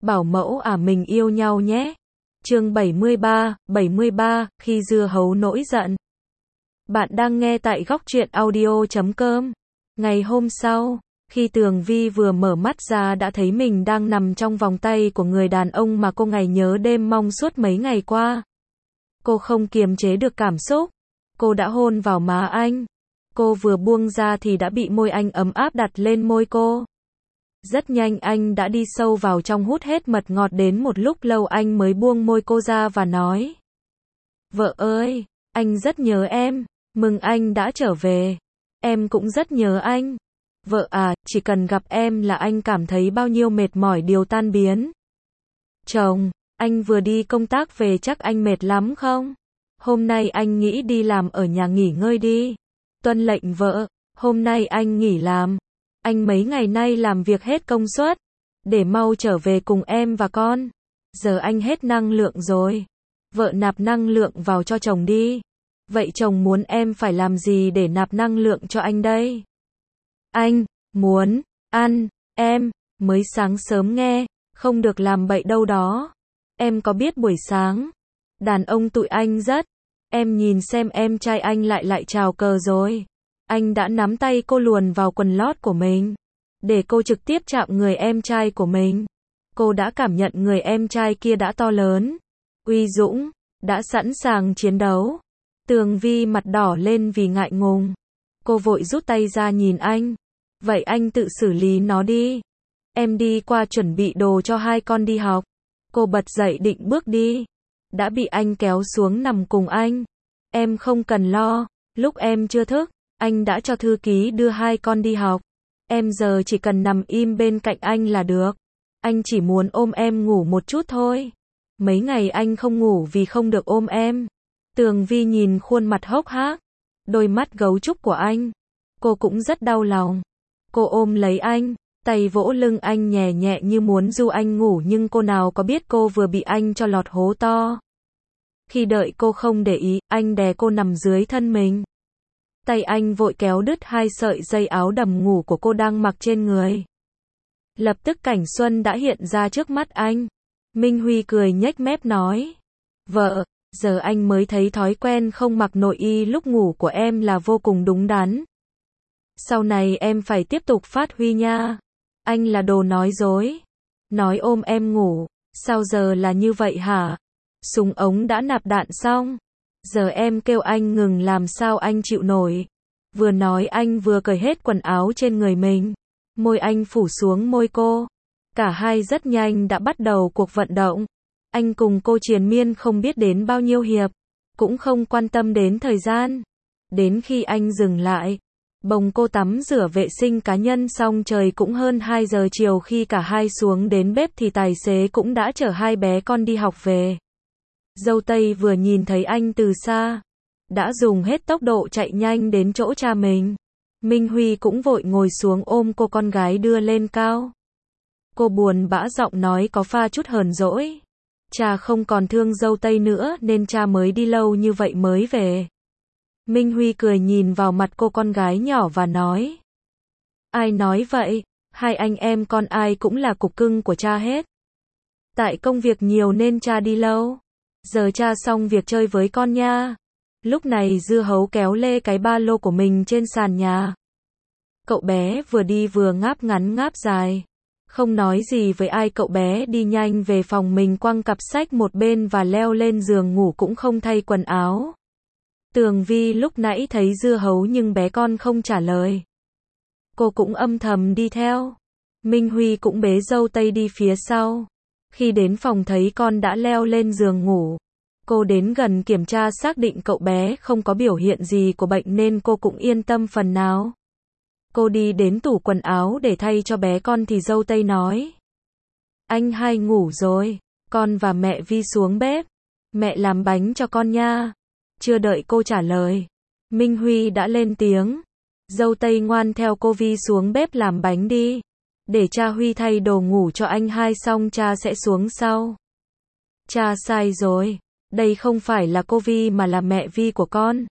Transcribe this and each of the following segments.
bảo mẫu mình yêu nhau nhé. Chương 73, khi dưa hấu nổi giận. Bạn đang nghe tại góc truyện audio.com. Ngày hôm sau, khi Tường Vi vừa mở mắt ra đã thấy mình đang nằm trong vòng tay của người đàn ông mà cô ngày nhớ đêm mong suốt mấy ngày qua. Cô không kiềm chế được cảm xúc. Cô đã hôn vào má anh. Cô vừa buông ra thì đã bị môi anh ấm áp đặt lên môi cô. Rất nhanh anh đã đi sâu vào trong hút hết mật ngọt, đến một lúc lâu anh mới buông môi cô ra và nói: Vợ ơi, anh rất nhớ em, mừng anh đã trở về. Em cũng rất nhớ anh. Vợ à, chỉ cần gặp em là anh cảm thấy bao nhiêu mệt mỏi đều tan biến. Chồng, anh vừa đi công tác về chắc anh mệt lắm không? Hôm nay anh nghĩ đi làm ở nhà nghỉ ngơi đi. Tuân lệnh vợ, hôm nay anh nghỉ làm. Anh mấy ngày nay làm việc hết công suất, để mau trở về cùng em và con. Giờ anh hết năng lượng rồi. Vợ nạp năng lượng vào cho chồng đi. Vậy chồng muốn em phải làm gì để nạp năng lượng cho anh đây? Anh muốn ăn em mới sáng sớm nghe, không được làm bậy đâu đó. Em có biết buổi sáng đàn ông tụi anh rất, em nhìn xem em trai anh lại chào cờ rồi. Anh đã nắm tay cô luồn vào quần lót của mình, để cô trực tiếp chạm người em trai của mình. Cô đã cảm nhận người em trai kia đã to lớn, uy dũng, đã sẵn sàng chiến đấu. Tường Vi mặt đỏ lên vì ngại ngùng. Cô vội rút tay ra nhìn anh. Vậy anh tự xử lý nó đi. Em đi qua chuẩn bị đồ cho hai con đi học. Cô bật dậy định bước đi, đã bị anh kéo xuống nằm cùng anh. Em không cần lo, lúc em chưa thức, anh đã cho thư ký đưa hai con đi học. Em giờ chỉ cần nằm im bên cạnh anh là được. Anh chỉ muốn ôm em ngủ một chút thôi. Mấy ngày anh không ngủ vì không được ôm em. Tường Vi nhìn khuôn mặt hốc hác, đôi mắt gấu trúc của anh. Cô cũng rất đau lòng. Cô ôm lấy anh, tay vỗ lưng anh nhẹ nhẹ như muốn du anh ngủ, nhưng cô nào có biết cô vừa bị anh cho lọt hố to. Khi đợi cô không để ý, anh đè cô nằm dưới thân mình. Tay anh vội kéo đứt hai sợi dây áo đầm ngủ của cô đang mặc trên người. Lập tức cảnh xuân đã hiện ra trước mắt anh. Minh Huy cười nhếch mép nói: Vợ, giờ anh mới thấy thói quen không mặc nội y lúc ngủ của em là vô cùng đúng đắn. Sau này em phải tiếp tục phát huy nha. Anh là đồ nói dối. Nói ôm em ngủ, sao giờ là như vậy hả? Súng ống đã nạp đạn xong. Giờ em kêu anh ngừng làm sao anh chịu nổi. Vừa nói anh vừa cởi hết quần áo trên người mình. Môi anh phủ xuống môi cô. Cả hai rất nhanh đã bắt đầu cuộc vận động. Anh cùng cô triền miên không biết đến bao nhiêu hiệp, cũng không quan tâm đến thời gian. Đến khi anh dừng lại, bồng cô tắm rửa vệ sinh cá nhân xong trời cũng hơn 2 giờ chiều. Khi cả hai xuống đến bếp thì tài xế cũng đã chở hai bé con đi học về. Dâu Tây vừa nhìn thấy anh từ xa, đã dùng hết tốc độ chạy nhanh đến chỗ cha mình. Minh Huy cũng vội ngồi xuống ôm cô con gái đưa lên cao. Cô buồn bã giọng nói có pha chút hờn dỗi. Cha không còn thương dâu Tây nữa nên cha mới đi lâu như vậy mới về. Minh Huy cười nhìn vào mặt cô con gái nhỏ và nói: Ai nói vậy, hai anh em con ai cũng là cục cưng của cha hết. Tại công việc nhiều nên cha đi lâu. Giờ cha xong việc chơi với con nha. Lúc này dưa hấu kéo lê cái ba lô của mình trên sàn nhà. Cậu bé vừa đi vừa ngáp ngắn ngáp dài. Không nói gì với ai, cậu bé đi nhanh về phòng mình, quăng cặp sách một bên và leo lên giường ngủ cũng không thay quần áo. Tường Vi lúc nãy thấy dưa hấu nhưng bé con không trả lời. Cô cũng âm thầm đi theo. Minh Huy cũng bế dâu Tây đi phía sau. Khi đến phòng thấy con đã leo lên giường ngủ. Cô đến gần kiểm tra xác định cậu bé không có biểu hiện gì của bệnh nên cô cũng yên tâm phần nào. Cô đi đến tủ quần áo để thay cho bé con thì dâu Tây nói: Anh hai ngủ rồi, con và mẹ Vi xuống bếp. Mẹ làm bánh cho con nha. Chưa đợi cô trả lời, Minh Huy đã lên tiếng: Dâu Tây ngoan theo cô Vi xuống bếp làm bánh đi. Để cha Huy thay đồ ngủ cho anh hai xong cha sẽ xuống sau. Cha sai rồi, đây không phải là cô Vi mà là mẹ Vi của con.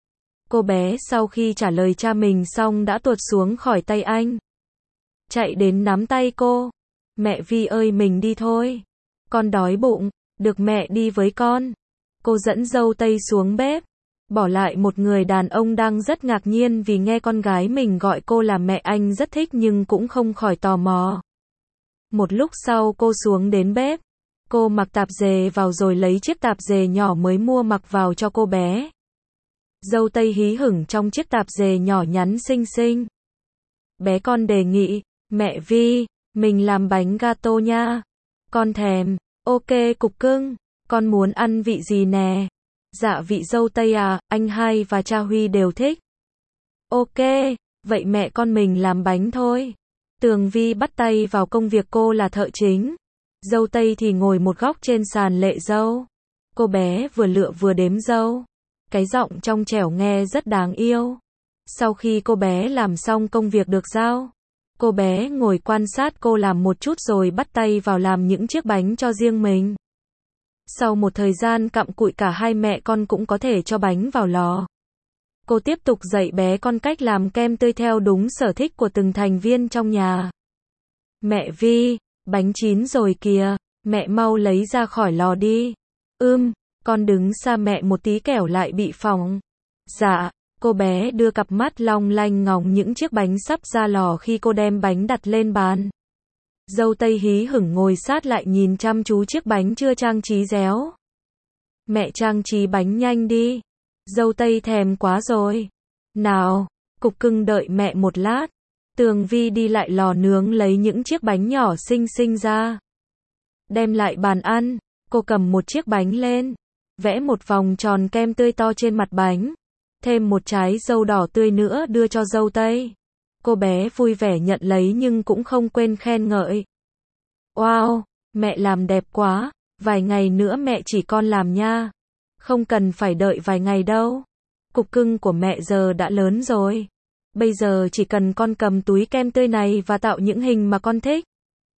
Cô bé sau khi trả lời cha mình xong đã tuột xuống khỏi tay anh. Chạy đến nắm tay cô. Mẹ Vi ơi mình đi thôi. Con đói bụng, được mẹ đi với con. Cô dẫn dâu tây xuống bếp, bỏ lại một người đàn ông đang rất ngạc nhiên vì nghe con gái mình gọi cô là mẹ. Anh rất thích nhưng cũng không khỏi tò mò. Một lúc sau cô xuống đến bếp. Cô mặc tạp dề vào rồi lấy chiếc tạp dề nhỏ mới mua mặc vào cho cô bé. Dâu tây hí hửng trong chiếc tạp dề nhỏ nhắn xinh xinh. Bé con đề nghị, mẹ Vi, mình làm bánh gato nha. Con thèm, ok cục cưng, con muốn ăn vị gì nè? Dạ vị dâu tây à, anh hai và cha Huy đều thích. Ok, vậy mẹ con mình làm bánh thôi. Tường Vi bắt tay vào công việc, cô là thợ chính. Dâu tây thì ngồi một góc trên sàn lệ dâu. Cô bé vừa lựa vừa đếm dâu. Cái giọng trong trẻo nghe rất đáng yêu. Sau khi cô bé làm xong công việc được giao, cô bé ngồi quan sát cô làm một chút rồi bắt tay vào làm những chiếc bánh cho riêng mình. Sau một thời gian cặm cụi cả hai mẹ con cũng có thể cho bánh vào lò. Cô tiếp tục dạy bé con cách làm kem tươi theo đúng sở thích của từng thành viên trong nhà. Mẹ Vi, bánh chín rồi kìa, mẹ mau lấy ra khỏi lò đi. Con đứng xa mẹ một tí kẻo lại bị phỏng. Dạ, cô bé đưa cặp mắt long lanh ngóng những chiếc bánh sắp ra lò khi cô đem bánh đặt lên bàn. Dâu tây hí hửng ngồi sát lại nhìn chăm chú chiếc bánh chưa trang trí réo. Mẹ trang trí bánh nhanh đi. Dâu tây thèm quá rồi. Nào, cục cưng đợi mẹ một lát. Tường Vi đi lại lò nướng lấy những chiếc bánh nhỏ xinh xinh ra. Đem lại bàn ăn, cô cầm một chiếc bánh lên, vẽ một vòng tròn kem tươi to trên mặt bánh. Thêm một trái dâu đỏ tươi nữa đưa cho dâu tây. Cô bé vui vẻ nhận lấy nhưng cũng không quên khen ngợi. Wow, mẹ làm đẹp quá, vài ngày nữa mẹ chỉ con làm nha. Không cần phải đợi vài ngày đâu. Cục cưng của mẹ giờ đã lớn rồi. Bây giờ chỉ cần con cầm túi kem tươi này và tạo những hình mà con thích.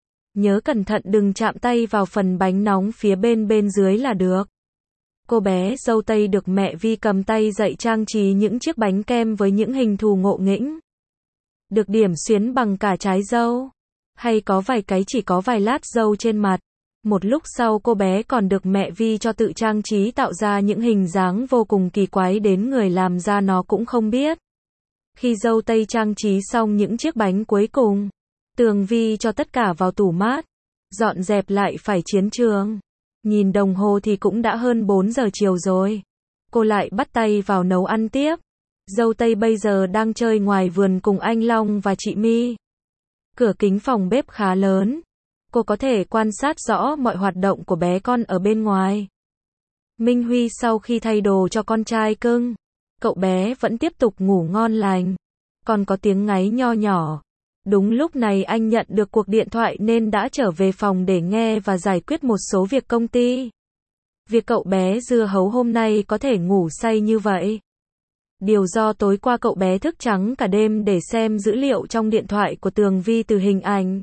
Nhớ cẩn thận đừng chạm tay vào phần bánh nóng phía bên dưới là được. Cô bé dâu tây được mẹ Vi cầm tay dạy trang trí những chiếc bánh kem với những hình thù ngộ nghĩnh. Được điểm xuyến bằng cả trái dâu. Hay có vài cái chỉ có vài lát dâu trên mặt. Một lúc sau cô bé còn được mẹ Vi cho tự trang trí tạo ra những hình dáng vô cùng kỳ quái đến người làm ra nó cũng không biết. Khi dâu tây trang trí xong những chiếc bánh cuối cùng, Tường Vi cho tất cả vào tủ mát, dọn dẹp lại phải chiến trường. Nhìn đồng hồ thì cũng đã hơn 4 giờ chiều rồi. Cô lại bắt tay vào nấu ăn tiếp. Dâu tây bây giờ đang chơi ngoài vườn cùng anh Long và chị My. Cửa kính phòng bếp khá lớn. Cô có thể quan sát rõ mọi hoạt động của bé con ở bên ngoài. Minh Huy sau khi thay đồ cho con trai cưng, cậu bé vẫn tiếp tục ngủ ngon lành. Còn có tiếng ngáy nho nhỏ. Đúng lúc này anh nhận được cuộc điện thoại nên đã trở về phòng để nghe và giải quyết một số việc công ty. Việc cậu bé dưa hấu hôm nay có thể ngủ say như vậy. Điều do tối qua cậu bé thức trắng cả đêm để xem dữ liệu trong điện thoại của Tường Vi từ hình ảnh,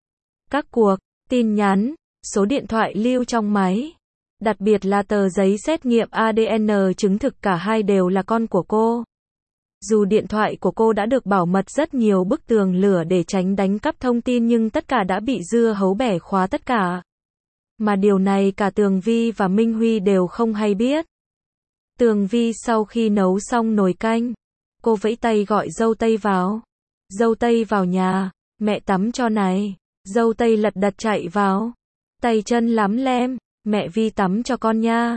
các cuộc, tin nhắn, số điện thoại lưu trong máy. Đặc biệt là tờ giấy xét nghiệm ADN chứng thực cả hai đều là con của cô. Dù điện thoại của cô đã được bảo mật rất nhiều bức tường lửa để tránh đánh cắp thông tin nhưng tất cả đã bị dưa hấu bẻ khóa tất cả. Mà điều này cả Tường Vi và Minh Huy đều không hay biết. Tường Vi sau khi nấu xong nồi canh, cô vẫy tay gọi dâu tây vào. Dâu tây vào nhà, mẹ tắm cho này. Dâu tây lật đật chạy vào. Tay chân lắm lem, mẹ Vi tắm cho con nha.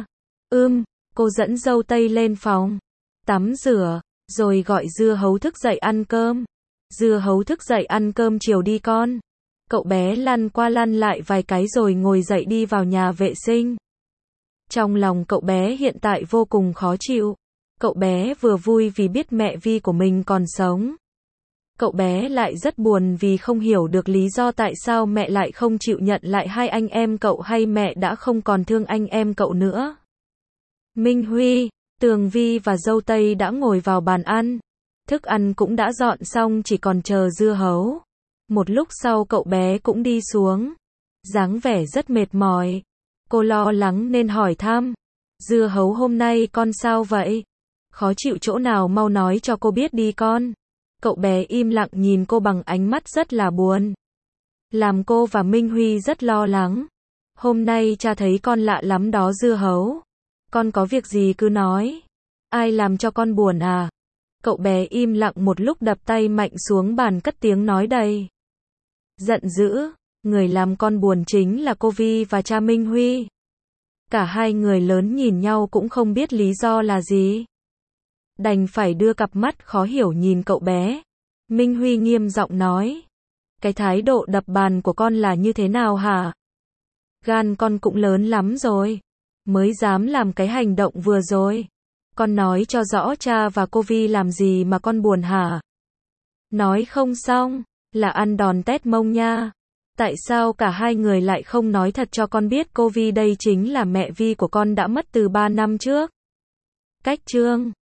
Cô dẫn dâu tây lên phòng. Tắm rửa, rồi gọi dưa hấu thức dậy ăn cơm. Dưa hấu thức dậy ăn cơm chiều đi con. Cậu bé lăn qua lăn lại vài cái rồi ngồi dậy đi vào nhà vệ sinh. Trong lòng cậu bé hiện tại vô cùng khó chịu. Cậu bé vừa vui vì biết mẹ Vi của mình còn sống. Cậu bé lại rất buồn vì không hiểu được lý do tại sao mẹ lại không chịu nhận lại hai anh em cậu hay mẹ đã không còn thương anh em cậu nữa. Minh Huy, Tường Vi và dâu tây đã ngồi vào bàn ăn. Thức ăn cũng đã dọn xong chỉ còn chờ dưa hấu. Một lúc sau cậu bé cũng đi xuống. Dáng vẻ rất mệt mỏi. Cô lo lắng nên hỏi thăm. Dưa hấu hôm nay con sao vậy? Khó chịu chỗ nào mau nói cho cô biết đi con. Cậu bé im lặng nhìn cô bằng ánh mắt rất là buồn. làm cô và Minh Huy rất lo lắng. Hôm nay cha thấy con lạ lắm đó Dưa Hấu. Con có việc gì cứ nói. Ai làm cho con buồn à? Cậu bé im lặng một lúc đập tay mạnh xuống bàn cất tiếng nói đầy giận dữ. Người làm con buồn chính là cô Vi và cha Minh Huy. Cả hai người lớn nhìn nhau cũng không biết lý do là gì. Đành phải đưa cặp mắt khó hiểu nhìn cậu bé. Minh Huy nghiêm giọng nói. Cái thái độ đập bàn của con là như thế nào hả? Gan con cũng lớn lắm rồi. Mới dám làm cái hành động vừa rồi. Con nói cho rõ cha và cô Vi làm gì mà con buồn hả? Nói không xong, là ăn đòn tét mông nha. Tại sao cả hai người lại không nói thật cho con biết cô Vi đây chính là mẹ Vi của con đã mất từ 3 năm trước? Cách chương